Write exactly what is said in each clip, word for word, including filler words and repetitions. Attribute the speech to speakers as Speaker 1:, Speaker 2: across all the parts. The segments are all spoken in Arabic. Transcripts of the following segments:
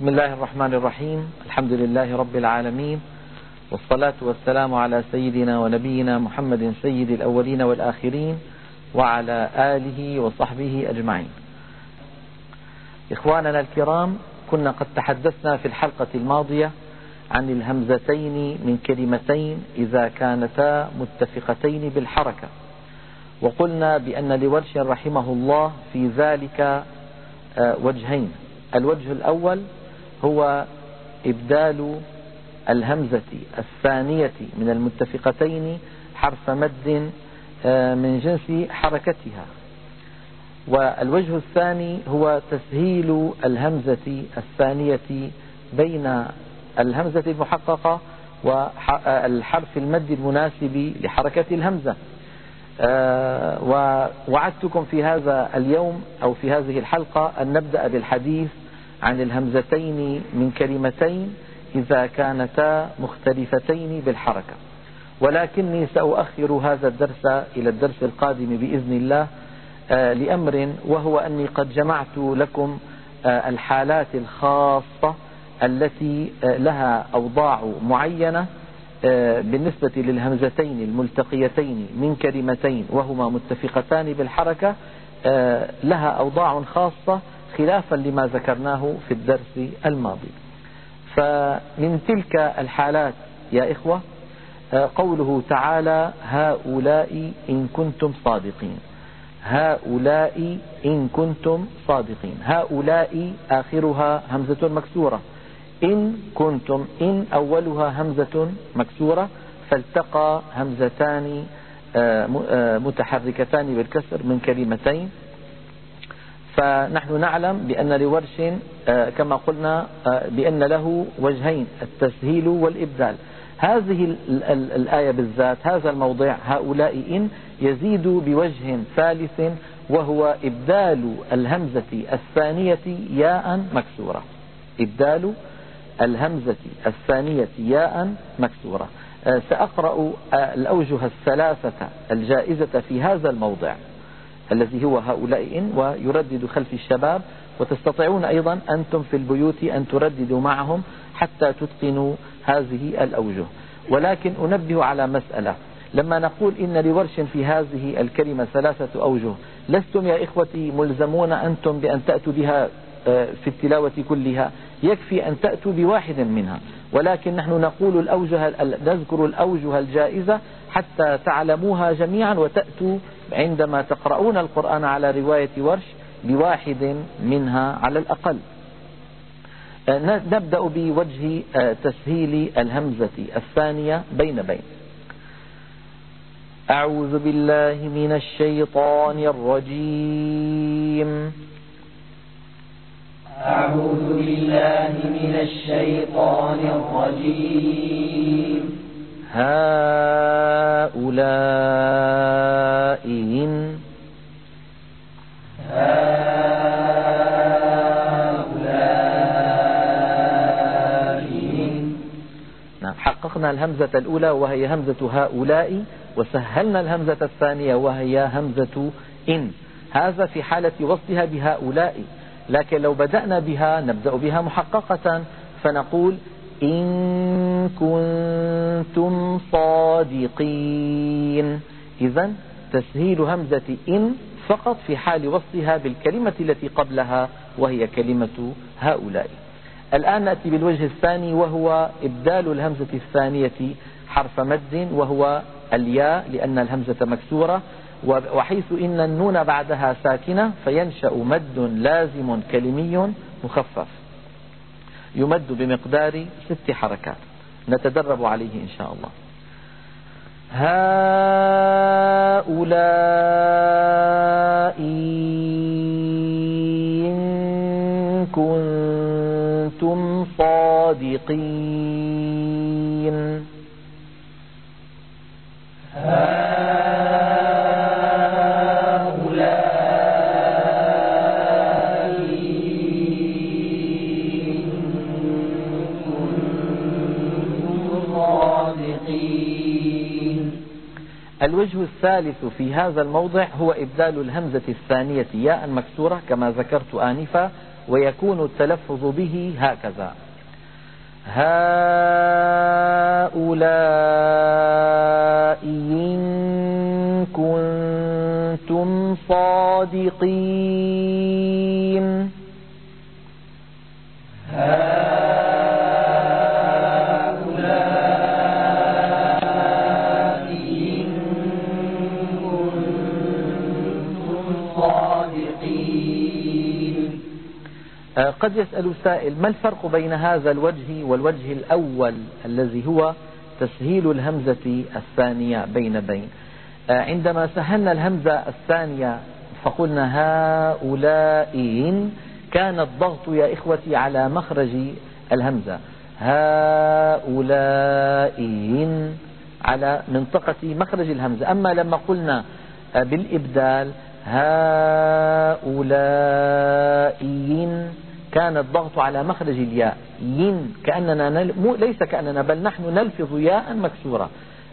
Speaker 1: بسم الله الرحمن الرحيم. الحمد لله رب العالمين، والصلاة والسلام على سيدنا ونبينا محمد سيد الأولين والآخرين وعلى آله وصحبه أجمعين. إخواننا الكرام، كنا قد تحدثنا في الحلقة الماضية عن الهمزتين من كلمتين إذا كانتا متفقتين بالحركة، وقلنا بأن لورش رحمه الله في ذلك وجهين. الوجه الأول هو إبدال الهمزة الثانية من المتفقتين حرف مد من جنس حركتها، والوجه الثاني هو تسهيل الهمزة الثانية بين الهمزة المحققة والحرف المد المناسب لحركة الهمزة. ووعدتكم في هذا اليوم أو في هذه الحلقة أن نبدأ بالحديث عن الهمزتين من كلمتين إذا كانتا مختلفتين بالحركة، ولكني سأؤخر هذا الدرس إلى الدرس القادم بإذن الله لأمر، وهو أني قد جمعت لكم الحالات الخاصة التي لها أوضاع معينة بالنسبة للهمزتين الملتقيتين من كلمتين وهما متفقتان بالحركة، لها أوضاع خاصة خلافا لما ذكرناه في الدرس الماضي. فمن تلك الحالات يا إخوة قوله تعالى: هؤلاء إن كنتم صادقين. هؤلاء إن كنتم صادقين. هؤلاء آخرها همزة مكسورة، إن كنتم إن أولها همزة مكسورة، فالتقى همزتان متحركتان بالكسر من كلمتين. فنحن نعلم بأن لورش كما قلنا بأن له وجهين: التسهيل والإبدال. هذه الآية بالذات، هذا الموضع هؤلاء إن، يزيد بوجه ثالث، وهو إبدال الهمزة الثانية ياء مكسورة. إبدال الهمزة الثانية ياء مكسورة. سأقرأ الأوجه الثلاثة الجائزة في هذا الموضع الذي هو هؤلاء إن، ويردد خلف الشباب، وتستطيعون أيضا أنتم في البيوت أن ترددوا معهم حتى تتقنوا هذه الأوجه. ولكن أنبه على مسألة: لما نقول إن لورش في هذه الكلمة ثلاثة أوجه، لستم يا إخوتي ملزمون أنتم بأن تأتوا بها في التلاوة كلها، يكفي أن تأتوا بواحد منها، ولكن نحن نقول الأوجه، نذكر الأوجه الجائزة حتى تعلموها جميعا، وتأتوا عندما تقرؤون القرآن على رواية ورش بواحد منها على الأقل. نبدأ بوجه تسهيل الهمزة الثانية بين بين. أعوذ بالله من الشيطان الرجيم.
Speaker 2: أعوذ بالله من الشيطان الرجيم.
Speaker 1: هؤلاء إن.
Speaker 2: هؤلاء إن.
Speaker 1: نعم، حققنا الهمزة الأولى وهي همزة هؤلاء، وسهلنا الهمزة الثانية وهي همزة إن. هذا في حالة وصلها بهؤلاء، لكن لو بدأنا بها نبدأ بها محققة، فنقول: إن كنتم صادقين. إذن تسهيل همزة إن فقط في حال وصلها بالكلمة التي قبلها وهي كلمة هؤلاء. الآن نأتي بالوجه الثاني، وهو إبدال الهمزة الثانية حرف مد، وهو الياء، لأن الهمزة مكسورة، وحيث إن النون بعدها ساكنة فينشأ مد لازم كلمي مخفف يمد بمقدار ست حركات، نتدرب عليه إن شاء الله. هؤلاء إن كنتم صادقين. الوجه الثالث في هذا الموضع هو إبدال الهمزة الثانية ياء مكسورة كما ذكرت آنفا، ويكون التلفظ به هكذا: هؤلاء إن كنتم صادقين.
Speaker 2: هؤلاء إن كنتم صادقين.
Speaker 1: قد يسأل سائل: ما الفرق بين هذا الوجه والوجه الأول الذي هو تسهيل الهمزة الثانية بين بين؟ عندما سهلنا الهمزة الثانية فقلنا هؤلاء، كان الضغط يا إخوتي على مخرج الهمزة، هؤلاء على منطقة مخرج الهمزة. أما لما قلنا بالإبدال هؤلاء كان الضغط على مخرج الياء، ين كأننا نل... مو ليس كأننا بل نحن نلفظ ياء مكسورة،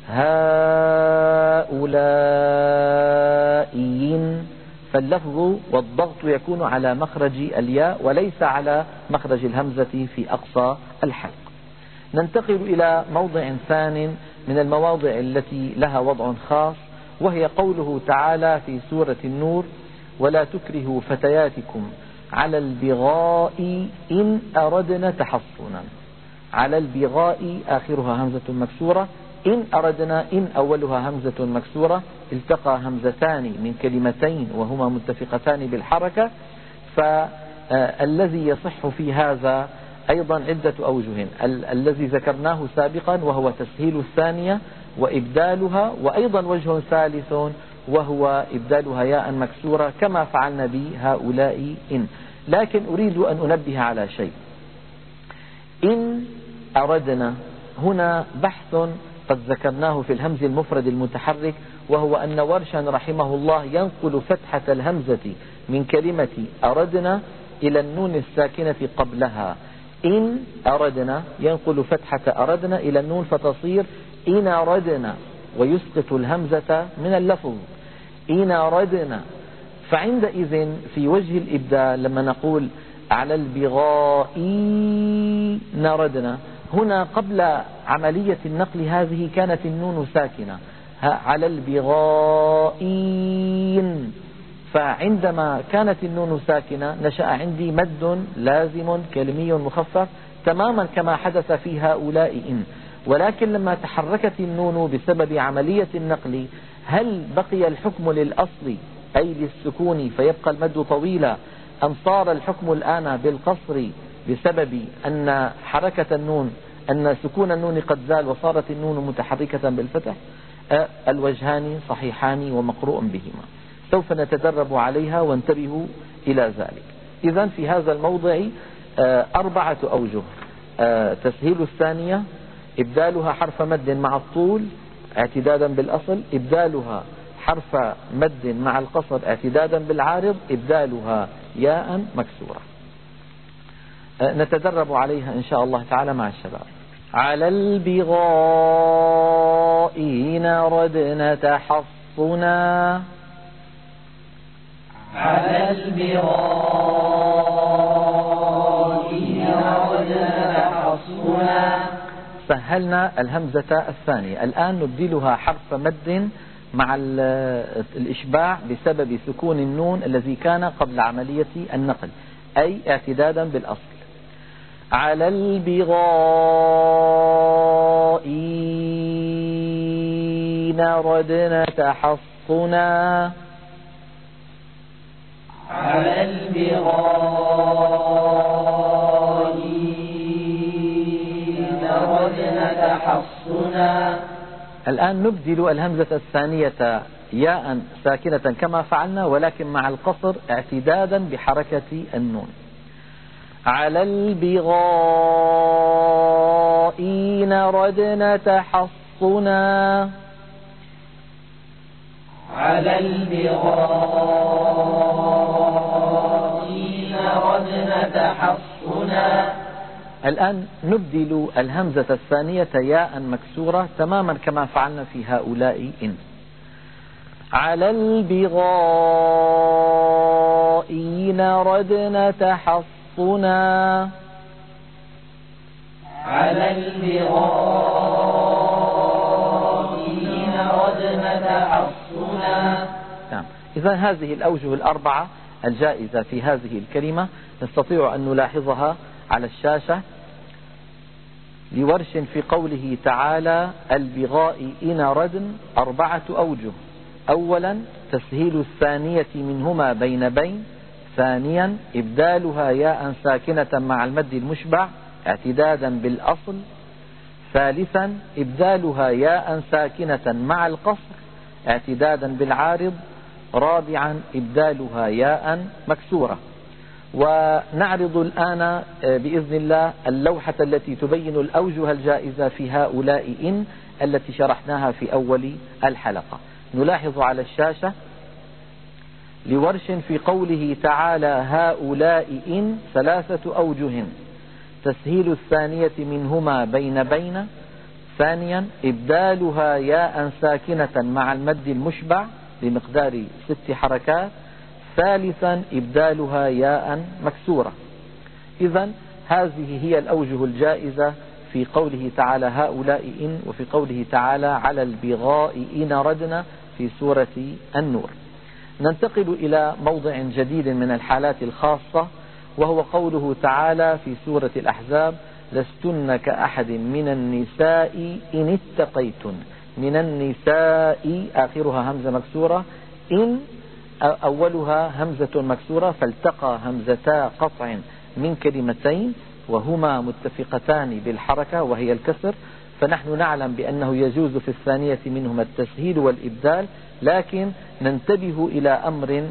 Speaker 1: هؤلاء، فاللفظ والضغط يكون على مخرج الياء وليس على مخرج الهمزة في أقصى الحلق. ننتقل إلى موضع ثان من المواضع التي لها وضع خاص، وهي قوله تعالى في سورة النور: ولا تكرهوا فتياتكم على البغاء إن أردنا تحصنا. على البغاء آخرها همزة مكسورة، إن أردنا إن أولها همزة مكسورة، التقى همزتان من كلمتين وهما متفقتان بالحركة، فالذي يصح في هذا أيضا عدة أوجه. ال الذي ذكرناه سابقا وهو تسهيل الثانية وإبدالها، وأيضا وجه ثالث وهو إبدالها ياء مكسورة كما فعلنا بهؤلاء إن. لكن أريد أن أنبه على شيء: إن أردنا هنا بحث قد ذكرناه في الهمز المفرد المتحرك، وهو أن ورشا رحمه الله ينقل فتحة الهمزة من كلمة أردنا إلى النون الساكنة قبلها. إن أردنا ينقل فتحة أردنا إلى النون فتصير إن أردنا، ويسقط الهمزة من اللفظ إن أردنا. فعندئذ في وجه الإبدال لما نقول على البغاء نردنا، هنا قبل عملية النقل هذه كانت النون ساكنة، على البغائين، فعندما كانت النون ساكنة نشأ عندي مد لازم كلمي مخفف تماما كما حدث في هؤلاء إن. ولكن لما تحركت النون بسبب عملية النقل، هل بقي الحكم للأصل أي للسكون فيبقى المد طويلا، أم صار الحكم الآن بالقصر بسبب أن حركة النون أن سكون النون قد زال وصارت النون متحركة بالفتح؟ الوجهان صحيحان ومقروء بهما، سوف نتدرب عليها وانتبهوا إلى ذلك. إذا في هذا الموضع أربعة أوجه: تسهيل الثانية، إبدالها حرف مد مع الطول اعتدادا بالأصل، إبدالها حرف مد مع القصر اعتدادا بالعارض، إبدالها ياء مكسورة. نتدرب عليها إن شاء الله تعالى مع الشباب. على البغاء إن أردنا تحصنا.
Speaker 2: على البغاء إن أردنا تحصنا.
Speaker 1: سهلنا الهمزة الثانية، الآن نبدلها حرف مد مع الإشباع بسبب سكون النون الذي كان قبل عملية النقل، أي اعتدادا بالأصل. على البغاء إن أردنا تحصنا.
Speaker 2: على البغاء إن أردنا تحصنا.
Speaker 1: الآن نبدل الهمزة الثانية ياء ساكنة كما فعلنا، ولكن مع القصر اعتدادا بحركة النون. على البغاء إن أردنا تحصنا.
Speaker 2: على البغاء إن أردنا تحصنا.
Speaker 1: الآن نبدل الهمزة الثانية ياء مكسورة تماما كما فعلنا في هؤلاء إن. على البغاء إن أردنا تحصنا. تحصنا
Speaker 2: على البغاء إن أردنا تحصنا.
Speaker 1: نعم. إذا هذه الأوجه الأربعة الجائزة في هذه الكلمة نستطيع أن نلاحظها على الشاشة. لورش في قوله تعالى البغاء إن ردن أربعة أوجه. أولا تسهيل الثانية منهما بين بين. ثانيا إبدالها ياء ساكنة مع المد المشبع اعتدادا بالأصل. ثالثا إبدالها ياء ساكنة مع القصر اعتدادا بالعارض. رابعا إبدالها ياء مكسورة. ونعرض الآن بإذن الله اللوحة التي تبين الأوجه الجائزة في هؤلاء إن التي شرحناها في أول الحلقة. نلاحظ على الشاشة لورش في قوله تعالى هؤلاء إن ثلاثة أوجه. تسهيل الثانية منهما بين بين. ثانيا إبدالها ياء ساكنة مع المد المشبع بمقدار ست حركات. ثالثا إبدالها ياء مكسورة. إذن هذه هي الأوجه الجائزة في قوله تعالى هؤلاء إن، وفي قوله تعالى على البغاء إن ردنا في سورة النور. ننتقل إلى موضع جديد من الحالات الخاصة، وهو قوله تعالى في سورة الأحزاب لستن كأحد من النساء إن اتقيتن. من النساء آخرها همزة مكسورة، إن أولها همزة مكسورة، فالتقى همزتا قطع من كلمتين وهما متفقتان بالحركة وهي الكسر. فنحن نعلم بأنه يجوز في الثانية منهما التسهيل والإبدال، لكن ننتبه إلى أمر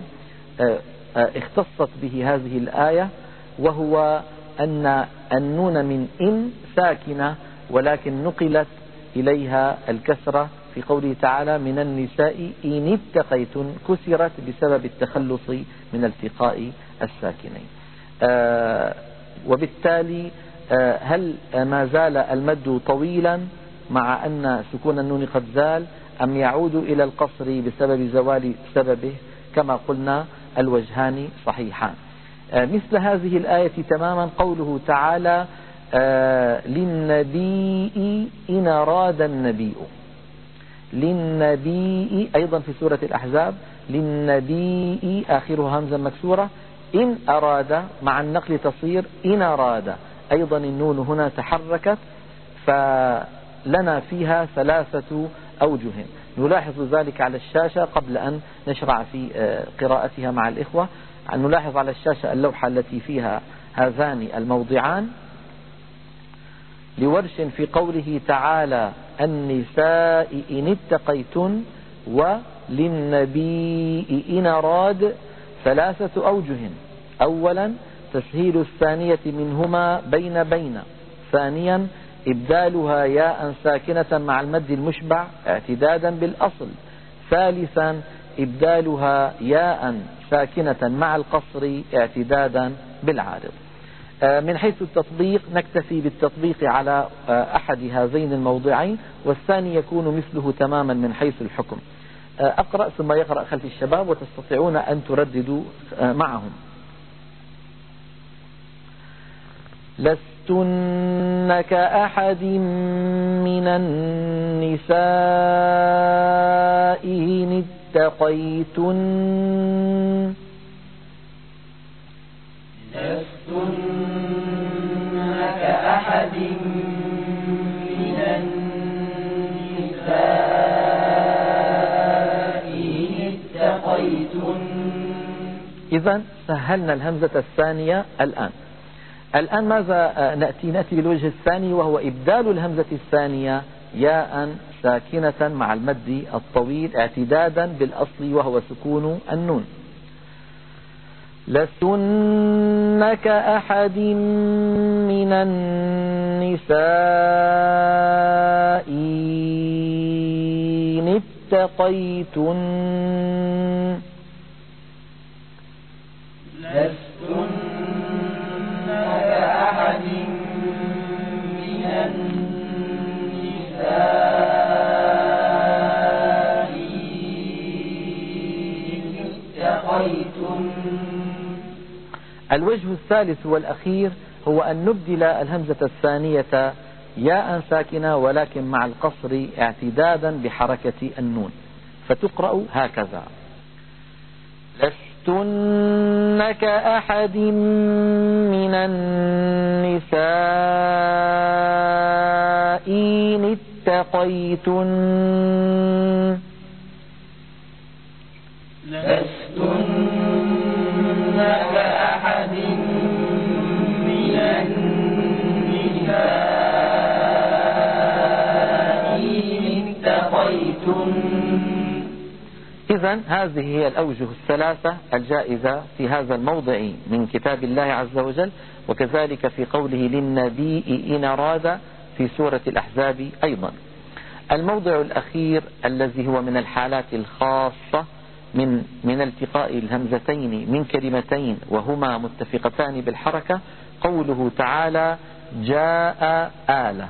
Speaker 1: اختصت به هذه الآية، وهو أن النون من إن ساكنة ولكن نقلت إليها الكسرة في قوله تعالى من النساء إن اتقيتن، كسرت بسبب التخلص من التقاء الساكنين. آه وبالتالي آه هل ما زال المد طويلا مع أن سكون النون قد زال، أم يعود إلى القصر بسبب زوال سببه؟ كما قلنا الوجهان صحيحان. آه مثل هذه الآية تماما قوله تعالى آه للنبي إن أراد النبي. للنبي أيضا في سورة الأحزاب للنبي آخرها همزة مكسورة. إن أراد مع النقل تصير إن أراد، أيضا النون هنا تحركت، فلنا فيها ثلاثة أوجه. نلاحظ ذلك على الشاشة قبل أن نشرع في قراءتها مع الإخوة. نلاحظ على الشاشة اللوحة التي فيها هذان الموضعان. لورش في قوله تعالى النساء إن اتقيتن وللنبي إن أراد ثلاثة أوجه. أولا تسهيل الثانية منهما بين بين. ثانيا إبدالها ياء ساكنة مع المد المشبع اعتدادا بالأصل. ثالثا إبدالها ياء ساكنة مع القصر اعتدادا بالعارض. من حيث التطبيق نكتفي بالتطبيق على أحد هذين الموضعين، والثاني يكون مثله تماما من حيث الحكم. أقرأ ثم يقرأ خلف الشباب وتستطيعون أن ترددوا معهم. لستن كأحد من النساء إن اتقيتن.
Speaker 2: لستن كأحد من النساء إن اتقيتن.
Speaker 1: إذن سهلنا الهمزة الثانية الآن. الآن ماذا نأتي؟ نأتي بالوجه الثاني، وهو إبدال الهمزة الثانية ياء ساكنة مع المد الطويل اعتدادا بالأصل وهو سكون النون. لستن كأحد من النساء إن اتقيتن.
Speaker 2: لستن كأحد من النساء إن اتقيتن.
Speaker 1: الوجه الثالث والأخير هو أن نبدل الهمزة الثانية ياء ساكنة ولكن مع القصر اعتدادا بحركة النون، فتقرأ هكذا: لستن كأحد من النساء إن اتقيتن.
Speaker 2: لستن كأحد من النساء إن اتقيتن.
Speaker 1: إذن هذه هي الأوجه الثلاثة الجائزة في هذا الموضع من كتاب الله عز وجل، وكذلك في قوله للنبي إن أراد في سورة الأحزاب أيضا. الموضع الأخير الذي هو من الحالات الخاصة من من التقاء الهمزتين من كلمتين وهما متفقتان بالحركة، قوله تعالى جاء آلة.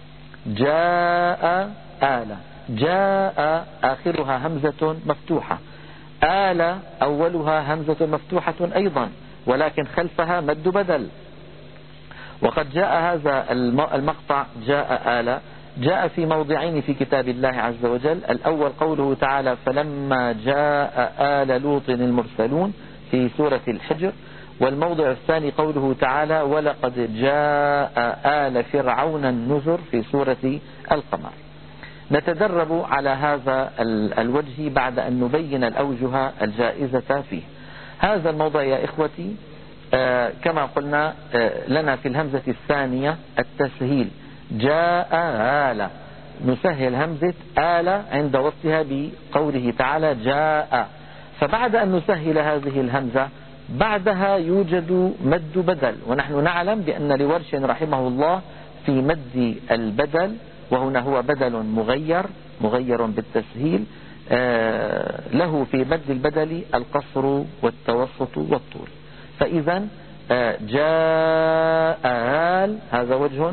Speaker 1: جاء آلة، جاء آخرها همزة مفتوحة، آلة أولها همزة مفتوحة أيضا، ولكن خلفها مد بدل. وقد جاء هذا المقطع جاء آلة جاء في موضعين في كتاب الله عز وجل. الأول قوله تعالى فلما جاء آل لوط المرسلون في سورة الحجر، والموضع الثاني قوله تعالى ولقد جاء آل فرعون النذر في سورة القمر. نتدرب على هذا الوجه بعد أن نبين الأوجه الجائزة فيه. هذا الموضع يا إخوتي آه كما قلنا آه لنا في الهمزة الثانية التسهيل، جاء آل، نسهل همزة آل عند وصلها بقوله تعالى جاء. فبعد أن نسهل هذه الهمزة بعدها يوجد مد بدل، ونحن نعلم بأن لورش رحمه الله في مد البدل، وهنا هو بدل مغير مغير بالتسهيل، آه له في مد البدل القصر والتوسط والطول. فإذا آه جاء آل هذا وجه،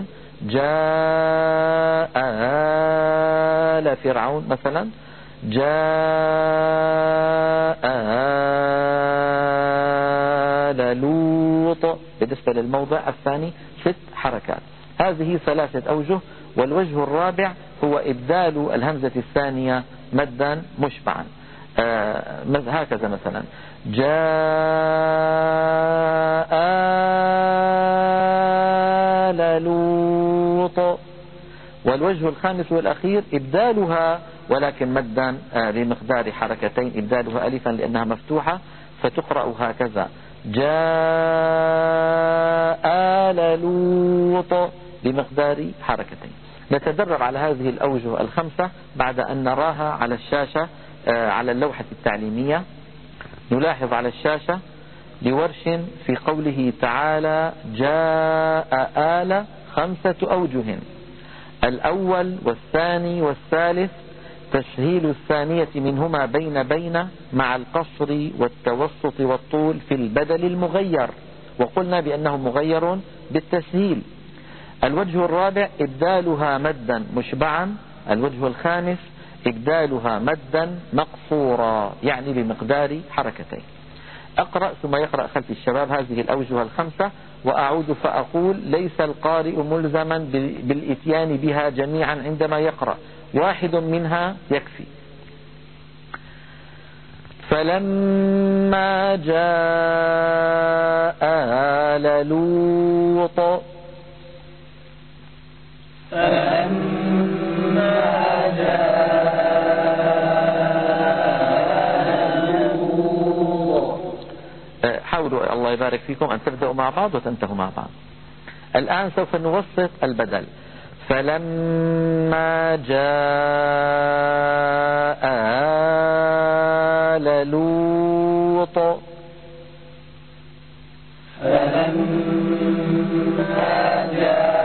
Speaker 1: جاء آل فرعون مثلا، جاء آل لوط. بالنسبة للموضع الثاني ست حركات. هذه ثلاثة أوجه، والوجه الرابع هو إبدال الهمزة الثانية مدا مشبعا. آه هكذا مثلا جاء آل لوط. والوجه الخامس والأخير إبدالها ولكن مدا آه بمقدار حركتين، إبدالها ألفا لأنها مفتوحة فتقرأ هكذا جاء آل لوط بمقدار حركتين. نتدرب على هذه الأوجه الخمسة بعد أن نراها على الشاشة آه على اللوحة التعليمية. نلاحظ على الشاشة لورش في قوله تعالى جاء آل خمسة أوجه. الأول والثاني والثالث تسهيل الثانية منهما بين بين مع القصر والتوسط والطول في البدل المغير، وقلنا بأنه مغير بالتسهيل. الوجه الرابع إبدالها مدا مشبعا. الوجه الخامس إبدالها مدا مقصورا يعني بمقدار حركتين. أقرأ ثم يقرأ خلف الشباب هذه الأوجه الخمسة، وأعود فأقول ليس القارئ ملزما بالإتيان بها جميعا عندما يقرأ، واحد منها يكفي. فلما جاء آل لوط
Speaker 2: فلما جاء لوط.
Speaker 1: حاولوا الله يبارك فيكم أن تبدأوا مع بعض وتنتهوا مع بعض. الآن سوف نوسط البدل. فلما جاء آل لوط
Speaker 2: فلما جاء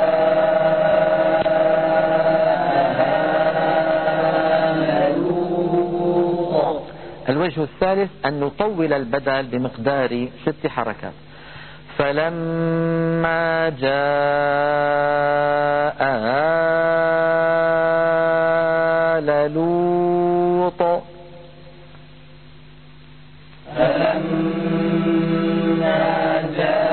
Speaker 1: الوجه الثالث أن نطول البدل بمقدار ست حركات. فلما جاء آل لوط
Speaker 2: فلما جاء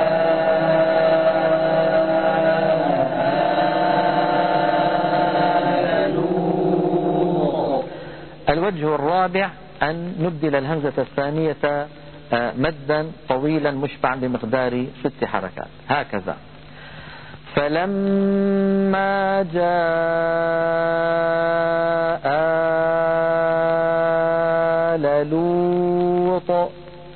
Speaker 1: الوجه الرابع أن نبدل الهمزة الثانية مدا طويلا مشبعا بمقدار ست حركات هكذا. فلما جاء آل لوط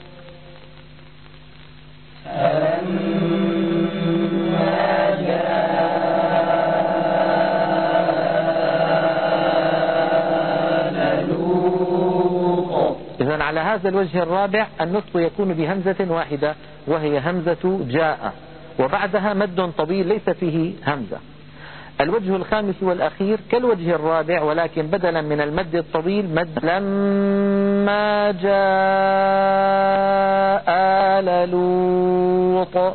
Speaker 1: إذن على هذا الوجه الرابع النطق يكون بهمزة واحدة وهي همزة جاء، وبعدها مد طويل ليس فيه همزة. الوجه الخامس والأخير كالوجه الرابع، ولكن بدلا من المد الطويل مد لما جاء آل لوط.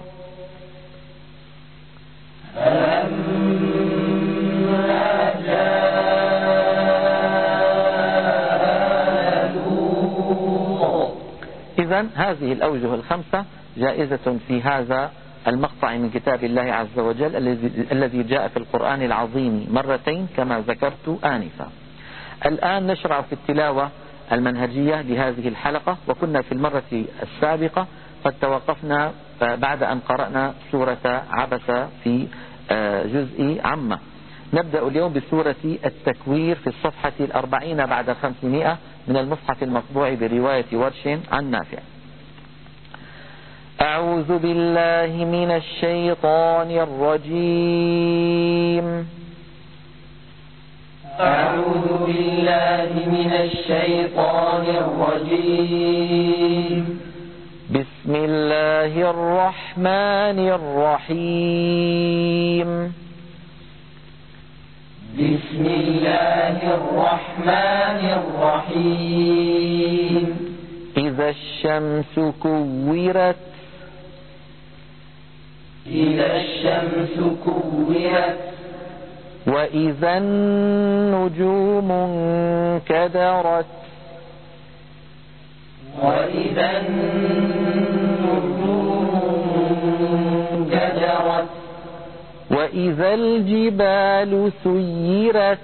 Speaker 1: إذن هذه الأوجه الخمسة جائزة في هذا المقطع من كتاب الله عز وجل الذي جاء في القرآن العظيم مرتين كما ذكرت آنفا. الآن نشرع في التلاوة المنهجية لهذه الحلقة، وكنا في المرة السابقة قد توقفنا بعد أن قرأنا سورة عبس في جزء عامة. نبدأ اليوم بسورة التكوير في الصفحة الأربعين بعد خمسمائة من المصحف المطبوع برواية ورش عن نافع. أعوذ بالله من الشيطان الرجيم.
Speaker 2: أعوذ بالله من الشيطان الرجيم.
Speaker 1: بسم الله الرحمن الرحيم.
Speaker 2: بسم الله الرحمن الرحيم.
Speaker 1: إذا الشمس كورت.
Speaker 2: إذا الشمس كورت.
Speaker 1: وإذا النجوم انكدرت.
Speaker 2: وإذا النجوم انكدرت.
Speaker 1: وإذا الجبال سيرت.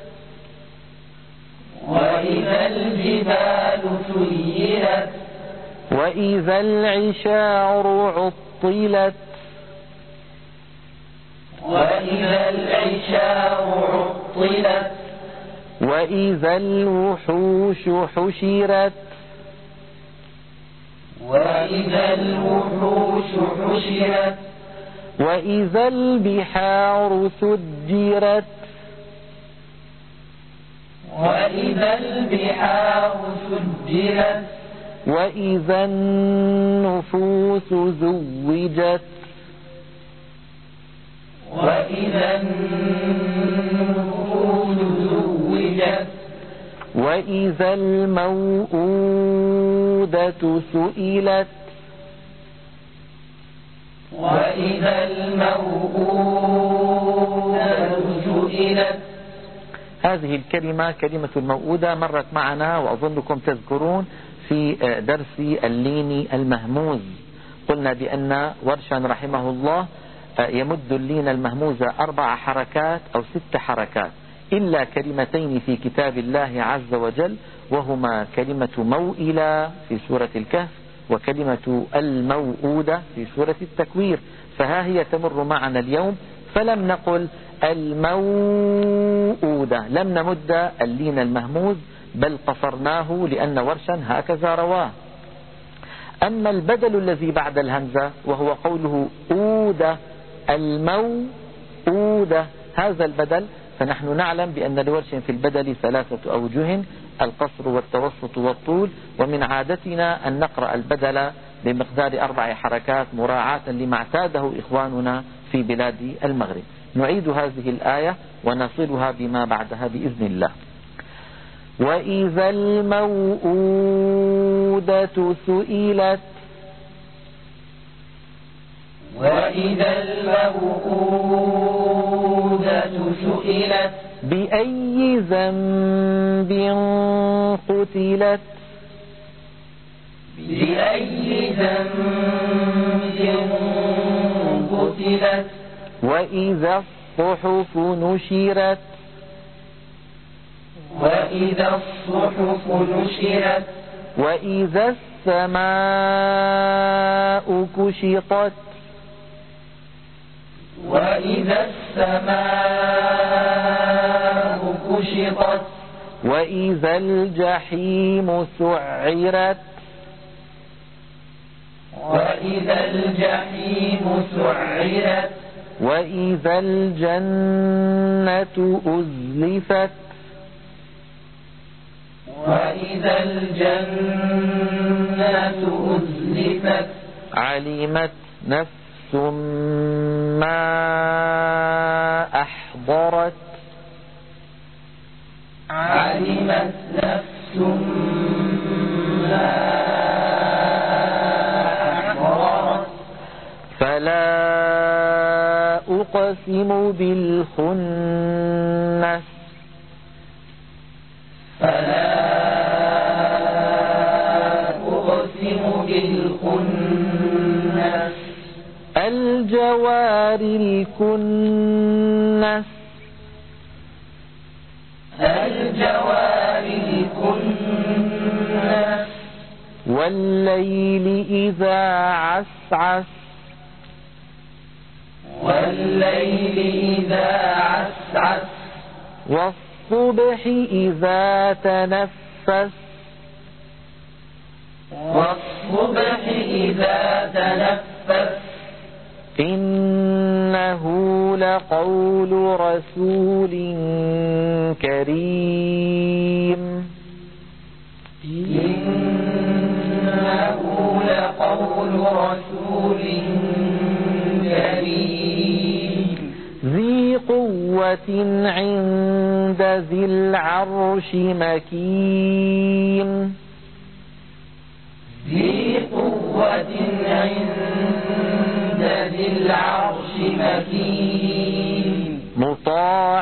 Speaker 2: وإذا الجبال سيرت.
Speaker 1: وإذا العشار عطلت.
Speaker 2: وإذا العشار عطلت.
Speaker 1: وإذا الوحوش حشرت.
Speaker 2: وإذا الوحوش حشرت.
Speaker 1: وإذا البحار سجرت.
Speaker 2: وإذا البحار سجرت.
Speaker 1: وإذا النفوس زوجت.
Speaker 2: وإذا النفوس زوجت.
Speaker 1: وإذا الموءودة سئلت.
Speaker 2: وإذا الموءودة سئلت.
Speaker 1: هذه الكلمة كلمة الموءودة مرت معنا وأظنكم تذكرون في درس اللين المهموز. قلنا بأن ورشا رحمه الله يمد اللين المهموز أربع حركات أو ست حركات إلا كلمتين في كتاب الله عز وجل، وهما كلمة موئلة في سورة الكهف وكلمة الموؤودة في سورة التكوير. فها هي تمر معنا اليوم، فلم نقل الموؤودة، لم نمد اللين المهموز بل قصرناه لأن ورشا هكذا رواه. أما البدل الذي بعد الهمزة وهو قوله أودة، الموؤودة، هذا البدل فنحن نعلم بأن لورش في البدل ثلاثة أوجه: القصر والتوسط والطول، ومن عادتنا أن نقرأ البدل بمقدار أربع حركات مراعاة لما اعتاده إخواننا في بلاد المغرب. نعيد هذه الآية ونصلها بما بعدها بإذن الله. وإذا الموءودة سئلت.
Speaker 2: وإذا الموءودة سئلت.
Speaker 1: بأي ذنب قتلت.
Speaker 2: بأي ذنب قتلت.
Speaker 1: وإذا الصحف نشرت.
Speaker 2: وإذا الصحف نشرت
Speaker 1: وإذا السماء كشطت
Speaker 2: وإذا السماء كشطت
Speaker 1: وإذا الجحيم سعرت
Speaker 2: وإذا الجحيم سعرت
Speaker 1: وإذا الجنة أزلفت
Speaker 2: وإذا الجنة أزلفت
Speaker 1: علمت نفس ما أحضرت
Speaker 2: علمت نفس ما أحضرت
Speaker 1: فلا أقسم بالخنس
Speaker 2: فلا أقسم بالخنس
Speaker 1: الجوار الكنس
Speaker 2: الجوار الكنس
Speaker 1: والليل إذا عسعس
Speaker 2: والليل إذا عسعس
Speaker 1: والصبح إذا تنفس
Speaker 2: والصبح إذا تنفس
Speaker 1: إنه لقول رسول كريم
Speaker 2: إنه لقول رسول كريم
Speaker 1: ذي قوة عند ذي العرش مكين
Speaker 2: ذي قوة عند ذي العرش مكين
Speaker 1: مطاع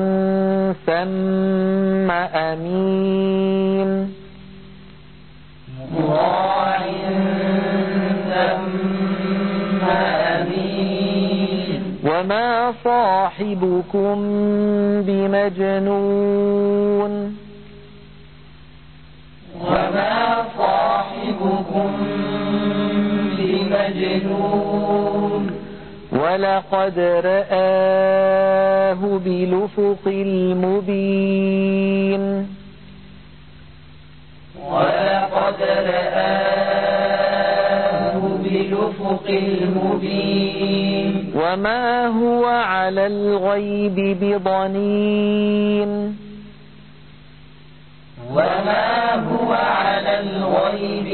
Speaker 1: ثم أمين
Speaker 2: مطاع ثم أمين
Speaker 1: وما صاحبكم بمجنون
Speaker 2: وما صاحبكم بمجنون
Speaker 1: ولقد رآه بالأفق المبين
Speaker 2: ولقد رآه بالأفق المبين
Speaker 1: وما هو على الغيب بضنين
Speaker 2: وما هو على الغيب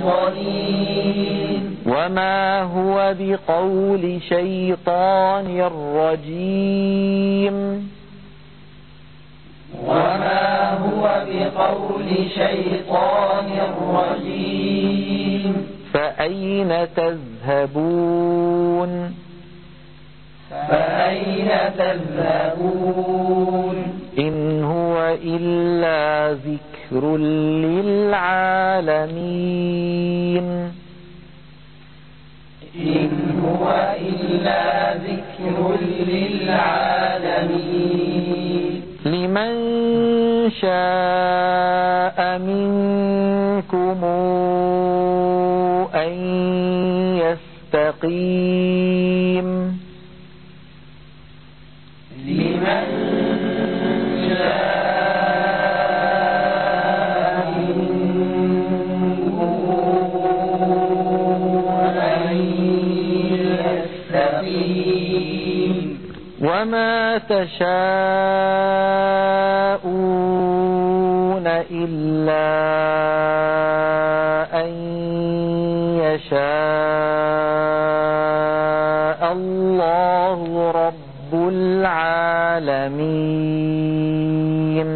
Speaker 2: بضنين
Speaker 1: وما هو بقول شيطان رجيم
Speaker 2: وما هو بقول شيطان رجيم
Speaker 1: فأين تذهبون
Speaker 2: فأين تذهبون
Speaker 1: إن هو إلا ذكر للعالمين
Speaker 2: إن هو إلا ذكر للعالمين
Speaker 1: لمن شاء منكم أن يستقيم
Speaker 2: لمن شاء منكم أن يستقيم
Speaker 1: وما تشاءون إلا أن يشاء الله رب العالمين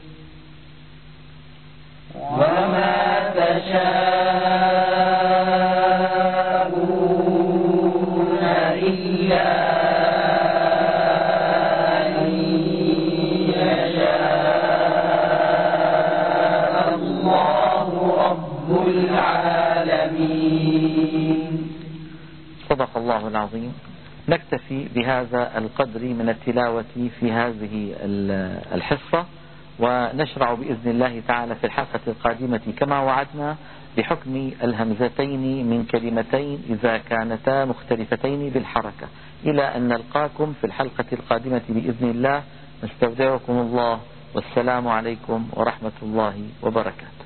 Speaker 2: وما تشاءون إلا أن يشاء الله رب العالمين.
Speaker 1: صدق الله العظيم. نكتفي بهذا القدر من التلاوة في هذه الحصة، ونشرع بإذن الله تعالى في الحلقة القادمة كما وعدنا بحكم الهمزتين من كلمتين إذا كانتا مختلفتين بالحركة. إلى أن نلقاكم في الحلقة القادمة بإذن الله، نستودعكم الله، والسلام عليكم ورحمة الله وبركاته.